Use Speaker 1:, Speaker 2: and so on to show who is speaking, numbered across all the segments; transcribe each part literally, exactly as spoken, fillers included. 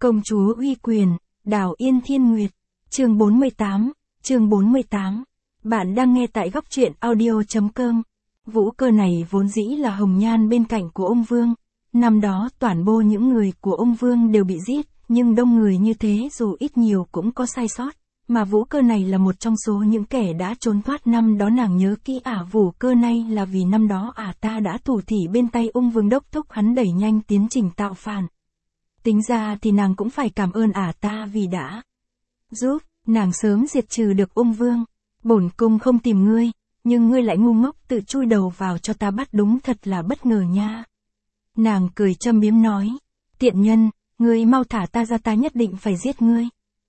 Speaker 1: Công chúa uy quyền, Đào Yên Thiên Nguyệt, chương bốn mươi tám, chương bốn mươi tám. Bạn đang nghe tại góc truyện audio chấm com. Vũ Cơ này vốn dĩ là hồng nhan bên cạnh của ông Vương. Năm đó toàn bộ những người của ông Vương đều bị giết, nhưng đông người như thế dù ít nhiều cũng có sai sót. Mà Vũ Cơ này là một trong số những kẻ đã trốn thoát. Năm đó nàng nhớ kỹ ả Vũ Cơ này là vì năm đó ả ta đã thủ thỉ bên tay ông Vương đốc thúc hắn đẩy nhanh tiến trình tạo phản. Tính ra thì nàng cũng phải cảm ơn ả ta vì đã giúp nàng sớm diệt trừ được ông Vương. Bổn cung không tìm ngươi, nhưng ngươi lại ngu ngốc tự chui đầu vào cho ta bắt, đúng thật là bất ngờ nha. Nàng cười châm biếm nói, tiện nhân, ngươi mau thả ta ra, ta nhất định phải giết ngươi.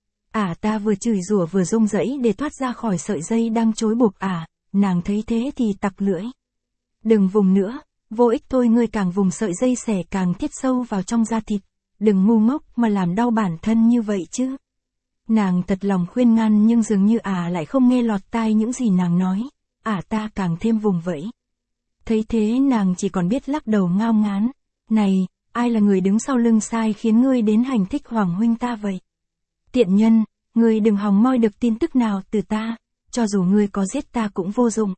Speaker 1: Ả ta vừa chửi rủa vừa rung rẫy để thoát ra khỏi sợi dây đang trói buộc ả, nàng thấy thế thì tặc lưỡi. Đừng vùng nữa, vô ích thôi, ngươi càng vùng sợi dây xẻ càng thiết sâu vào trong da thịt, đừng ngu ngốc mà làm đau bản thân như vậy chứ. Nàng thật lòng khuyên ngăn nhưng dường như ả lại không nghe lọt tai những gì nàng nói, ả ta càng thêm vùng vẫy. Thấy thế nàng chỉ còn biết lắc đầu ngao ngán, này, ai là người đứng sau lưng sai khiến ngươi đến hành thích hoàng huynh ta vậy? Tiện nhân, ngươi đừng hòng moi được tin tức nào từ ta, cho dù ngươi có giết ta cũng vô dụng.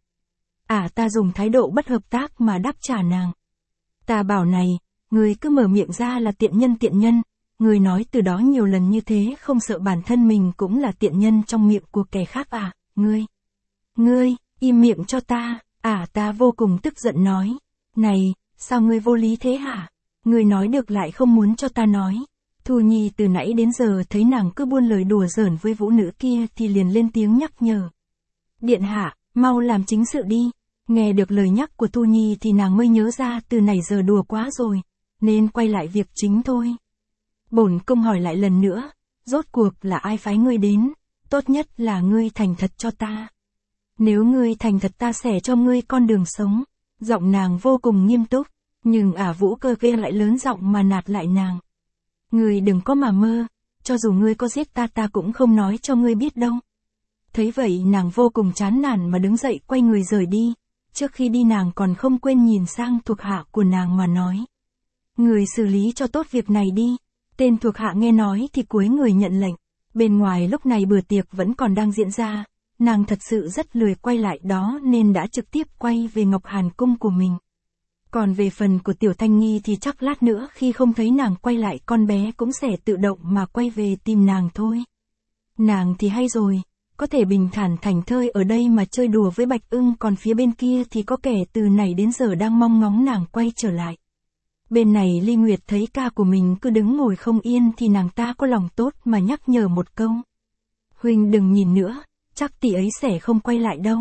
Speaker 1: Ả ta dùng thái độ bất hợp tác mà đáp trả nàng. Ta bảo này, ngươi cứ mở miệng ra là tiện nhân tiện nhân, ngươi nói từ đó nhiều lần như thế không sợ bản thân mình cũng là tiện nhân trong miệng của kẻ khác à, ngươi. Ngươi, im miệng cho ta, ả ta vô cùng tức giận nói, này, sao ngươi vô lý thế hả? Ngươi nói được lại không muốn cho ta nói. Thu Nhi từ nãy đến giờ thấy nàng cứ buôn lời đùa giỡn với vũ nữ kia thì liền lên tiếng nhắc nhở. Điện hạ, mau làm chính sự đi. Nghe được lời nhắc của Thu Nhi thì nàng mới nhớ ra từ nãy giờ đùa quá rồi, nên quay lại việc chính thôi. Bổn cung hỏi lại lần nữa, rốt cuộc là ai phái ngươi đến, tốt nhất là ngươi thành thật cho ta. Nếu ngươi thành thật ta sẽ cho ngươi con đường sống. Giọng nàng vô cùng nghiêm túc, nhưng ả Vũ Cơ kia lại lớn giọng mà nạt lại nàng. Ngươi đừng có mà mơ, cho dù ngươi có giết ta ta cũng không nói cho ngươi biết đâu. Thấy vậy nàng vô cùng chán nản mà đứng dậy quay người rời đi, trước khi đi nàng còn không quên nhìn sang thuộc hạ của nàng mà nói. Người xử lý cho tốt việc này đi. Tên thuộc hạ nghe nói thì cúi người nhận lệnh. Bên ngoài lúc này bữa tiệc vẫn còn đang diễn ra, nàng thật sự rất lười quay lại đó nên đã trực tiếp quay về Ngọc Hàn cung của mình. Còn về phần của Tiểu Thanh Nghi thì chắc lát nữa khi không thấy nàng quay lại con bé cũng sẽ tự động mà quay về tìm nàng thôi. Nàng thì hay rồi, có thể bình thản thảnh thơi ở đây mà chơi đùa với Bạch Ưng, còn phía bên kia thì có kẻ từ nãy đến giờ đang mong ngóng nàng quay trở lại. Bên này Ly Nguyệt thấy ca của mình cứ đứng ngồi không yên thì nàng ta có lòng tốt mà nhắc nhở một câu. Huynh đừng nhìn nữa, chắc tỷ ấy sẽ không quay lại đâu.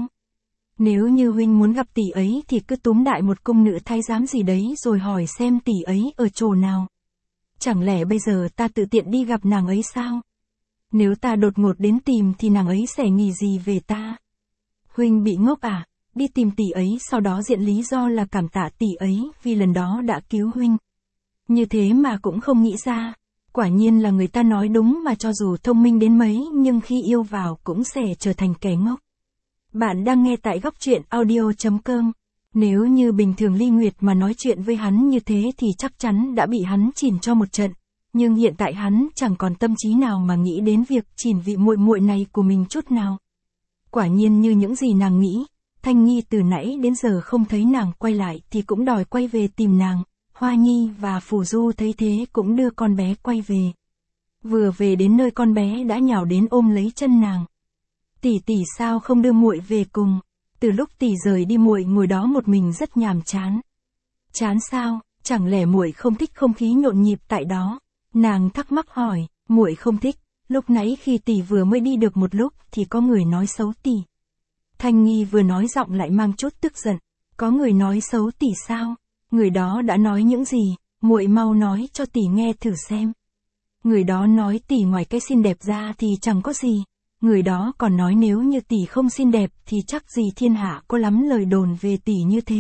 Speaker 1: Nếu như huynh muốn gặp tỷ ấy thì cứ túm đại một cung nữ thái giám gì đấy rồi hỏi xem tỷ ấy ở chỗ nào. Chẳng lẽ bây giờ ta tự tiện đi gặp nàng ấy sao? Nếu ta đột ngột đến tìm thì nàng ấy sẽ nghĩ gì về ta? Huynh bị ngốc à? Đi tìm tỷ ấy sau đó diện lý do là cảm tạ tỷ ấy vì lần đó đã cứu huynh. Như thế mà cũng không nghĩ ra. Quả nhiên là người ta nói đúng, mà cho dù thông minh đến mấy nhưng khi yêu vào cũng sẽ trở thành kẻ ngốc. Bạn đang nghe tại góc truyện audio chấm com. Nếu như bình thường Ly Nguyệt mà nói chuyện với hắn như thế thì chắc chắn đã bị hắn chỉn cho một trận. Nhưng hiện tại hắn chẳng còn tâm trí nào mà nghĩ đến việc chỉn vị muội muội này của mình chút nào. Quả nhiên như những gì nàng nghĩ, Thanh Nghi từ nãy đến giờ không thấy nàng quay lại thì cũng đòi quay về tìm nàng. Hoa Nhi và Phù Du thấy thế cũng đưa con bé quay về. Vừa về đến nơi con bé đã nhào đến ôm lấy chân nàng. Tỷ tỷ sao không đưa muội về cùng? Từ lúc tỷ rời đi muội ngồi đó một mình rất nhàm chán. Chán sao? Chẳng lẽ muội không thích không khí nhộn nhịp tại đó? Nàng thắc mắc hỏi. Muội không thích. Lúc nãy khi tỷ vừa mới đi được một lúc thì có người nói xấu tỷ. Thanh Nghi vừa nói giọng lại mang chút tức giận. Có người nói xấu tỷ sao? Người đó đã nói những gì? Muội mau nói cho tỷ nghe thử xem. Người đó nói tỷ ngoài cái xinh đẹp ra thì chẳng có gì. Người đó còn nói nếu như tỷ không xinh đẹp thì chắc gì thiên hạ có lắm lời đồn về tỷ như thế.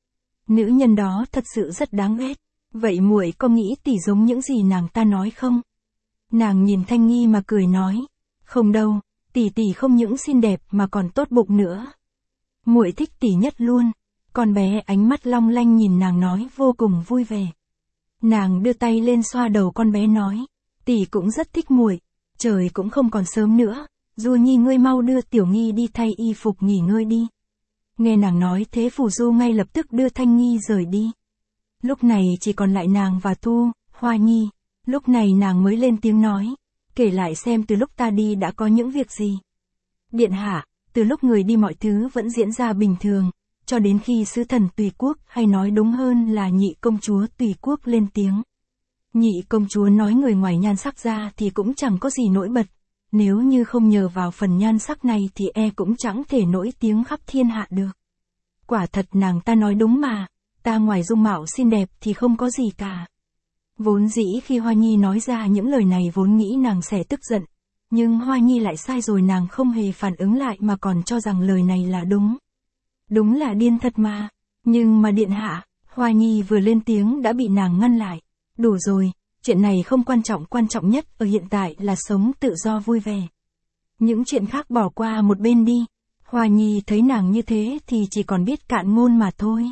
Speaker 1: Nữ nhân đó thật sự rất đáng ghét. Vậy muội có nghĩ tỷ giống những gì nàng ta nói không? Nàng nhìn Thanh Nghi mà cười nói. Không đâu, tỷ tỷ không những xinh đẹp mà còn tốt bụng nữa. Muội thích tỷ nhất luôn. Con bé ánh mắt long lanh nhìn nàng nói vô cùng vui vẻ. Nàng đưa tay lên xoa đầu con bé nói. Tỷ cũng rất thích muội, trời cũng không còn sớm nữa, Du Nhi ngươi mau đưa Tiểu Nghi đi thay y phục nghỉ ngơi đi. Nghe nàng nói thế Phù Du ngay lập tức đưa Thanh Nghi rời đi. Lúc này chỉ còn lại nàng và Thu, Hoa Nhi, lúc này nàng mới lên tiếng nói, kể lại xem từ lúc ta đi đã có những việc gì. Điện hạ, từ lúc người đi mọi thứ vẫn diễn ra bình thường, cho đến khi sứ thần Tùy Quốc, hay nói đúng hơn là nhị công chúa Tùy Quốc lên tiếng. Nhị công chúa nói người ngoài nhan sắc ra thì cũng chẳng có gì nổi bật, nếu như không nhờ vào phần nhan sắc này thì e cũng chẳng thể nổi tiếng khắp thiên hạ được. Quả thật nàng ta nói đúng mà, ta ngoài dung mạo xinh đẹp thì không có gì cả. Vốn dĩ khi Hoa Nhi nói ra những lời này vốn nghĩ nàng sẽ tức giận, nhưng Hoa Nhi lại sai rồi, nàng không hề phản ứng lại mà còn cho rằng lời này là đúng. Đúng là điên thật mà, nhưng mà điện hạ, Hoa Nhi vừa lên tiếng đã bị nàng ngăn lại. Đủ rồi, chuyện này không quan trọng, quan trọng nhất ở hiện tại là sống tự do vui vẻ. Những chuyện khác bỏ qua một bên đi. Hoa Nhi thấy nàng như thế thì chỉ còn biết cạn ngôn mà thôi.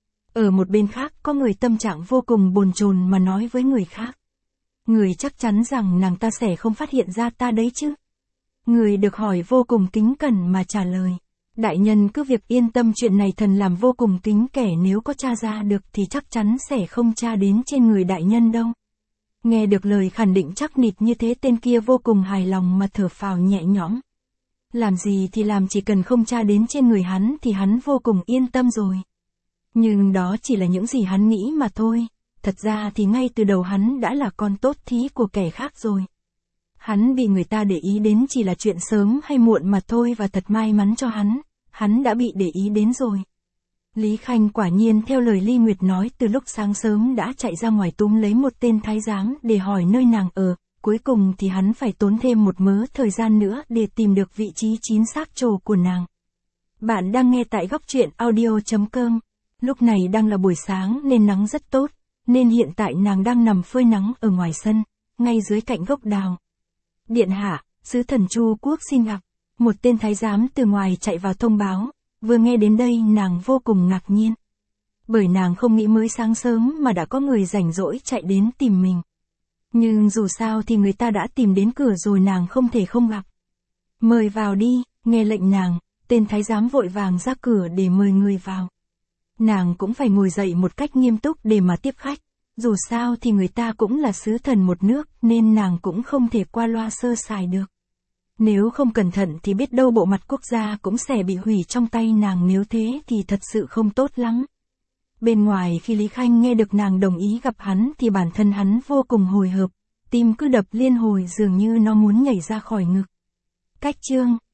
Speaker 1: Ở một bên khác có người tâm trạng vô cùng bồn chồn mà nói với người khác. Người chắc chắn rằng nàng ta sẽ không phát hiện ra ta đấy chứ. Người được hỏi vô cùng kính cẩn mà trả lời. Đại nhân cứ việc yên tâm, chuyện này thần làm vô cùng kính kẻ, nếu có tra ra được thì chắc chắn sẽ không tra đến trên người đại nhân đâu. Nghe được lời khẳng định chắc nịch như thế, tên kia vô cùng hài lòng mà thở phào nhẹ nhõm. Làm gì thì làm, chỉ cần không tra đến trên người hắn thì hắn vô cùng yên tâm rồi. Nhưng đó chỉ là những gì hắn nghĩ mà thôi, thật ra thì ngay từ đầu hắn đã là con tốt thí của kẻ khác rồi. Hắn bị người ta để ý đến chỉ là chuyện sớm hay muộn mà thôi, và thật may mắn cho hắn, hắn đã bị để ý đến rồi. Lý Khanh quả nhiên theo lời Ly Nguyệt nói, từ lúc sáng sớm đã chạy ra ngoài túm lấy một tên thái giám để hỏi nơi nàng ở, cuối cùng thì hắn phải tốn thêm một mớ thời gian nữa để tìm được vị trí chính xác chỗ của nàng. Bạn đang nghe tại góc truyện audio chấm com. Lúc này đang là buổi sáng nên nắng rất tốt, nên hiện tại nàng đang nằm phơi nắng ở ngoài sân, ngay dưới cạnh gốc đào. Điện hạ, sứ thần Chu Quốc xin gặp. Một tên thái giám từ ngoài chạy vào thông báo. Vừa nghe đến đây nàng vô cùng ngạc nhiên. Bởi nàng không nghĩ mới sáng sớm mà đã có người rảnh rỗi chạy đến tìm mình. Nhưng dù sao thì người ta đã tìm đến cửa rồi, nàng không thể không gặp. Mời vào đi, nghe lệnh nàng, tên thái giám vội vàng ra cửa để mời người vào. Nàng cũng phải ngồi dậy một cách nghiêm túc để mà tiếp khách. Dù sao thì người ta cũng là sứ thần một nước nên nàng cũng không thể qua loa sơ sài được. Nếu không cẩn thận thì biết đâu bộ mặt quốc gia cũng sẽ bị hủy trong tay nàng, nếu thế thì thật sự không tốt lắm. Bên ngoài khi Lý Khanh nghe được nàng đồng ý gặp hắn thì bản thân hắn vô cùng hồi hộp, tim cứ đập liên hồi dường như nó muốn nhảy ra khỏi ngực. Cách chương